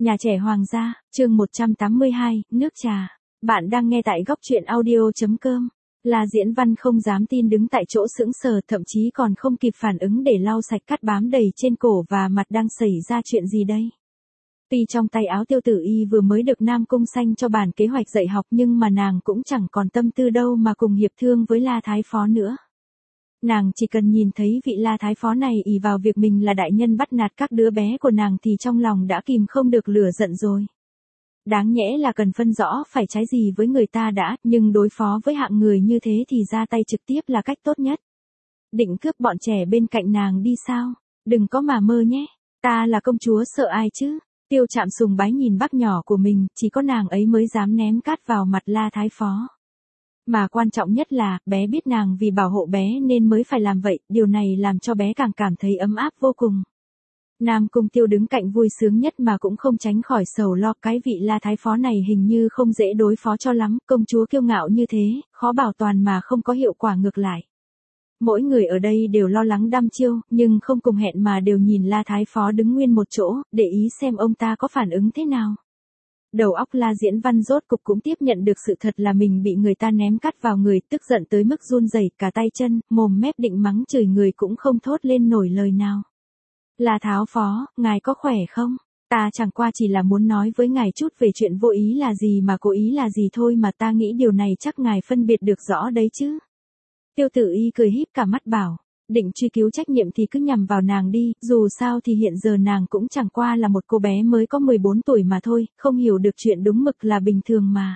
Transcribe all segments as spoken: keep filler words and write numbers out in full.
Nhà trẻ Hoàng gia, chương một trăm tám mươi hai, nước trà. Bạn đang nghe tại góc truyện audio.com. Là Diễn Văn không dám tin đứng tại chỗ sững sờ, thậm chí còn không kịp phản ứng để lau sạch cát bám đầy trên cổ và mặt. Đang xảy ra chuyện gì đây? Tuy trong tay áo Tiêu Tử Y vừa mới được Nam Cung Xanh cho bản kế hoạch dạy học, nhưng mà nàng cũng chẳng còn tâm tư đâu mà cùng hiệp thương với La Thái Phó nữa. Nàng chỉ cần nhìn thấy vị La Thái Phó này ỷ vào việc mình là đại nhân bắt nạt các đứa bé của nàng thì trong lòng đã kìm không được lửa giận rồi. Đáng nhẽ là cần phân rõ phải trái gì với người ta đã, nhưng đối phó với hạng người như thế thì ra tay trực tiếp là cách tốt nhất. Định cướp bọn trẻ bên cạnh nàng đi sao? Đừng có mà mơ nhé, ta là công chúa sợ ai chứ? Tiêu Trạm sùng bái nhìn bác nhỏ của mình, chỉ có nàng ấy mới dám ném cát vào mặt La Thái Phó. Mà quan trọng nhất là, bé biết nàng vì bảo hộ bé nên mới phải làm vậy, điều này làm cho bé càng cảm thấy ấm áp vô cùng. Nam Cung Tiêu đứng cạnh vui sướng nhất mà cũng không tránh khỏi sầu lo, cái vị La Thái Phó này hình như không dễ đối phó cho lắm, công chúa kiêu ngạo như thế, khó bảo toàn mà không có hiệu quả ngược lại. Mỗi người ở đây đều lo lắng đăm chiêu, nhưng không cùng hẹn mà đều nhìn La Thái Phó đứng nguyên một chỗ, để ý xem ông ta có phản ứng thế nào. Đầu óc La Diễn Văn rốt cục cũng tiếp nhận được sự thật là mình bị người ta ném cát vào người, tức giận tới mức run rẩy cả tay chân, mồm mép định mắng chửi người cũng không thốt lên nổi lời nào. La Thái Phó, ngài có khỏe không? Ta chẳng qua chỉ là muốn nói với ngài chút về chuyện vô ý là gì mà cố ý là gì thôi, mà ta nghĩ điều này chắc ngài phân biệt được rõ đấy chứ. Tiêu Tử Y cười híp cả mắt bảo, định truy cứu trách nhiệm thì cứ nhằm vào nàng đi, dù sao thì hiện giờ nàng cũng chẳng qua là một cô bé mới có mười bốn tuổi mà thôi, không hiểu được chuyện đúng mực là bình thường mà.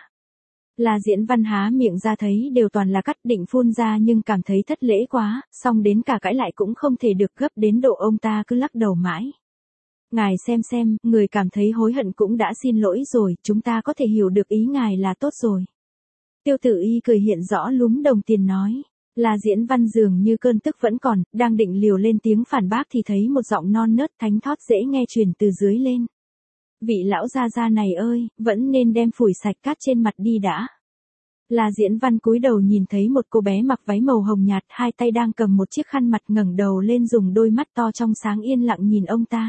La Diễn Văn há miệng ra thấy đều toàn là cắt, định phun ra nhưng cảm thấy thất lễ quá, xong đến cả cãi lại cũng không thể được, gấp đến độ ông ta cứ lắc đầu mãi. Ngài xem xem, người cảm thấy hối hận cũng đã xin lỗi rồi, chúng ta có thể hiểu được ý ngài là tốt rồi. Tiêu Tử Y cười hiện rõ lúm đồng tiền nói. La Diễn Văn dường như cơn tức vẫn còn, đang định liều lên tiếng phản bác thì thấy một giọng non nớt thánh thót dễ nghe truyền từ dưới lên. Vị lão gia gia này ơi, vẫn nên đem phủi sạch cát trên mặt đi đã. La Diễn Văn cúi đầu nhìn thấy một cô bé mặc váy màu hồng nhạt, hai tay đang cầm một chiếc khăn mặt, ngẩng đầu lên dùng đôi mắt to trong sáng yên lặng nhìn ông ta.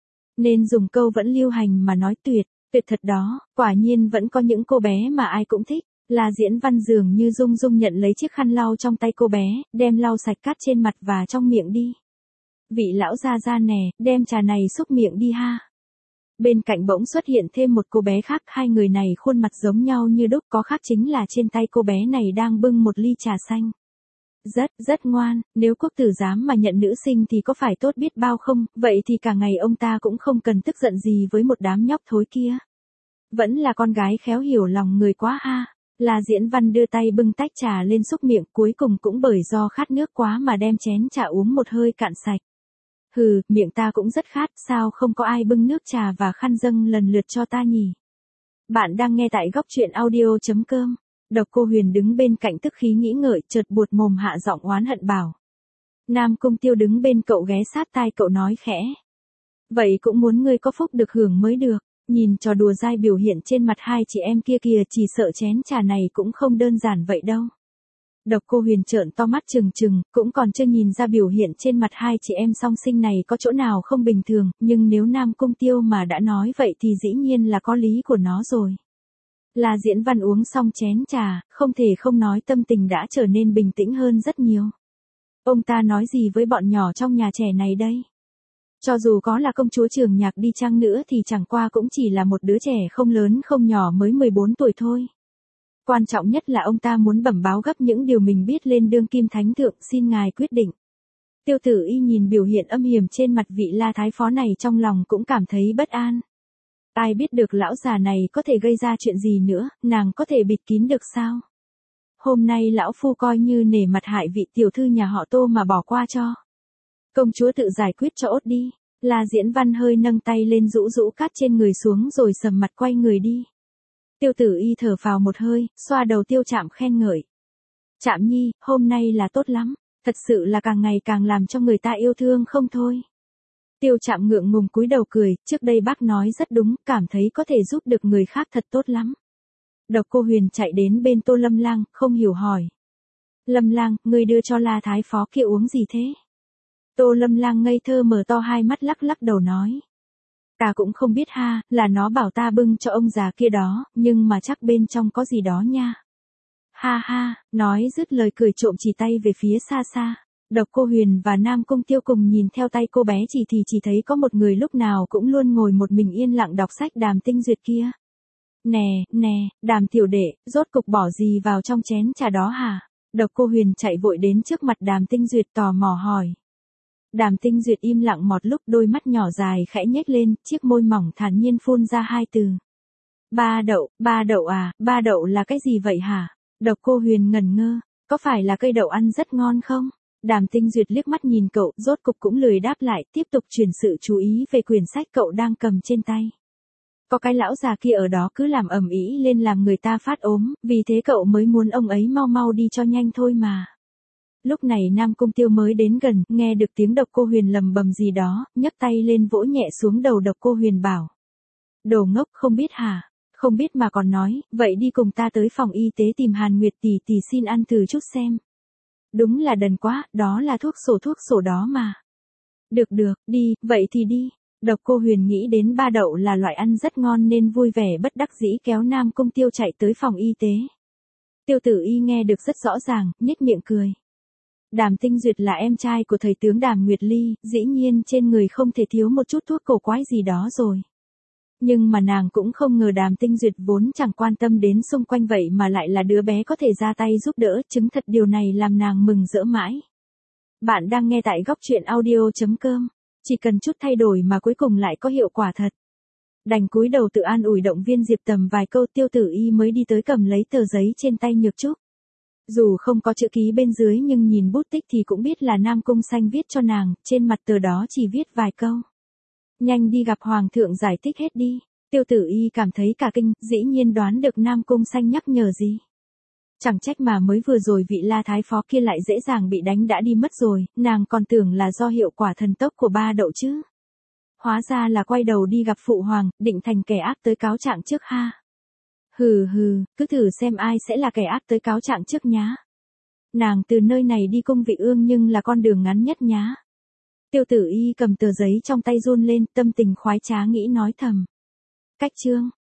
Nên dùng câu vẫn lưu hành mà nói tuyệt, tuyệt thật đó, quả nhiên vẫn có những cô bé mà ai cũng thích. La Diễn Văn dường như rung rung nhận lấy chiếc khăn lau trong tay cô bé, đem lau sạch cát trên mặt và trong miệng đi. Vị lão gia gia nè, đem trà này xúc miệng đi ha. Bên cạnh bỗng xuất hiện thêm một cô bé khác, hai người này khuôn mặt giống nhau như đúc, có khác chính là trên tay cô bé này đang bưng một ly trà xanh. Rất, rất ngoan, nếu quốc tử giám mà nhận nữ sinh thì có phải tốt biết bao không, vậy thì cả ngày ông ta cũng không cần tức giận gì với một đám nhóc thối kia. Vẫn là con gái khéo hiểu lòng người quá ha. La Diễn Văn đưa tay bưng tách trà lên xúc miệng, cuối cùng cũng bởi do khát nước quá mà đem chén trà uống một hơi cạn sạch. Hừ, miệng ta cũng rất khát, sao không có ai bưng nước trà và khăn dâng lần lượt cho ta nhỉ? Bạn đang nghe tại góc truyện audio.com. Độc Cô Huyền đứng bên cạnh tức khí nghĩ ngợi, chợt buột mồm hạ giọng oán hận bảo. Nam Cung Tiêu đứng bên cậu ghé sát tai cậu nói khẽ. Vậy cũng muốn ngươi có phúc được hưởng mới được. Nhìn trò đùa dai biểu hiện trên mặt hai chị em kia kìa, chỉ sợ chén trà này cũng không đơn giản vậy đâu. Độc Cô Huyền trợn to mắt trừng trừng, cũng còn chưa nhìn ra biểu hiện trên mặt hai chị em song sinh này có chỗ nào không bình thường, nhưng nếu Nam Cung Tiêu mà đã nói vậy thì dĩ nhiên là có lý của nó rồi. La Diễn Văn uống xong chén trà, không thể không nói tâm tình đã trở nên bình tĩnh hơn rất nhiều. Ông ta nói gì với bọn nhỏ trong nhà trẻ này đây? Cho dù có là công chúa Trường Nhạc đi chăng nữa thì chẳng qua cũng chỉ là một đứa trẻ không lớn không nhỏ mới mười bốn tuổi thôi. Quan trọng nhất là ông ta muốn bẩm báo gấp những điều mình biết lên đương kim thánh thượng, xin ngài quyết định. Tiêu Tử Y nhìn biểu hiện âm hiểm trên mặt vị La Thái Phó này trong lòng cũng cảm thấy bất an. Ai biết được lão già này có thể gây ra chuyện gì nữa, nàng có thể bịt kín được sao? Hôm nay lão phu coi như nể mặt hại vị tiểu thư nhà họ Tô mà bỏ qua cho. Công chúa tự giải quyết cho ốt đi. La Diễn Văn hơi nâng tay lên rũ rũ cát trên người xuống rồi sầm mặt quay người đi. Tiêu Tử Y thở phào một hơi, xoa đầu Tiêu Trạm khen ngợi. Trạm nhi, hôm nay là tốt lắm, thật sự là càng ngày càng làm cho người ta yêu thương không thôi. Tiêu Trạm ngượng ngùng cúi đầu cười, trước đây bác nói rất đúng, cảm thấy có thể giúp được người khác thật tốt lắm. Độc Cô Huyền chạy đến bên Tô Lâm Lang, không hiểu hỏi. Lâm Lang, ngươi đưa cho La Thái Phó kia uống gì thế? Tô Lâm Lang ngây thơ mở to hai mắt lắc lắc đầu nói. Ta cũng không biết ha, là nó bảo ta bưng cho ông già kia đó, nhưng mà chắc bên trong có gì đó nha. Ha ha, nói dứt lời cười trộm chỉ tay về phía xa xa. Độc Cô Huyền và Nam Cung Tiêu cùng nhìn theo tay cô bé chỉ thì chỉ thấy có một người lúc nào cũng luôn ngồi một mình yên lặng đọc sách Đàm Tinh Duyệt kia. Nè, nè, Đàm tiểu đệ, rốt cục bỏ gì vào trong chén trà đó hả? Độc Cô Huyền chạy vội đến trước mặt Đàm Tinh Duyệt tò mò hỏi. Đàm Tinh Duyệt im lặng một lúc, đôi mắt nhỏ dài khẽ nhếch lên, chiếc môi mỏng thản nhiên phun ra hai từ. Ba đậu, ba đậu à, ba đậu là cái gì vậy hả? Độc Cô Huyền ngẩn ngơ, có phải là cây đậu ăn rất ngon không? Đàm Tinh Duyệt liếc mắt nhìn cậu, rốt cục cũng lười đáp lại, tiếp tục chuyển sự chú ý về quyển sách cậu đang cầm trên tay. Có cái lão già kia ở đó cứ làm ầm ĩ lên làm người ta phát ốm, vì thế cậu mới muốn ông ấy mau mau đi cho nhanh thôi mà. Lúc này Nam Cung Tiêu mới đến gần, nghe được tiếng Độc Cô Huyền lầm bầm gì đó, nhấc tay lên vỗ nhẹ xuống đầu Độc Cô Huyền bảo. Đồ ngốc, không biết hả? Không biết mà còn nói, vậy đi cùng ta tới phòng y tế tìm Hàn Nguyệt tỷ tỷ xin ăn thử chút xem. Đúng là đần quá, đó là thuốc sổ thuốc sổ đó mà. Được được, đi, vậy thì đi. Độc Cô Huyền nghĩ đến ba đậu là loại ăn rất ngon nên vui vẻ bất đắc dĩ kéo Nam Cung Tiêu chạy tới phòng y tế. Tiêu Tử Y nghe được rất rõ ràng, nhếch miệng cười. Đàm Tinh Duyệt là em trai của thầy tướng Đàm Nguyệt Ly, dĩ nhiên trên người không thể thiếu một chút thuốc cổ quái gì đó rồi. Nhưng mà nàng cũng không ngờ Đàm Tinh Duyệt vốn chẳng quan tâm đến xung quanh vậy mà lại là đứa bé có thể ra tay giúp đỡ, chứng thật điều này làm nàng mừng rỡ mãi. Bạn đang nghe tại góc truyện audio chấm com, chỉ cần chút thay đổi mà cuối cùng lại có hiệu quả thật. Đành cúi đầu tự an ủi động viên Diệp Tầm vài câu, Tiêu Tử Y mới đi tới cầm lấy tờ giấy trên tay Nhược Trúc. Dù không có chữ ký bên dưới nhưng nhìn bút tích thì cũng biết là Nam Cung Xanh viết cho nàng, trên mặt tờ đó chỉ viết vài câu. Nhanh đi gặp Hoàng thượng giải thích hết đi. Tiêu Tử Y cảm thấy cả kinh, dĩ nhiên đoán được Nam Cung Xanh nhắc nhở gì. Chẳng trách mà mới vừa rồi vị La Thái Phó kia lại dễ dàng bị đánh đã đi mất rồi, nàng còn tưởng là do hiệu quả thần tốc của ba đậu chứ. Hóa ra là quay đầu đi gặp Phụ Hoàng, định thành kẻ ác tới cáo trạng trước ha. Hừ hừ, cứ thử xem ai sẽ là kẻ ác tới cáo trạng trước nhá. Nàng từ nơi này đi cung Vị Ương nhưng là con đường ngắn nhất nhá. Tiêu Tử Y cầm tờ giấy trong tay run lên, tâm tình khoái trá nghĩ nói thầm. Cách chương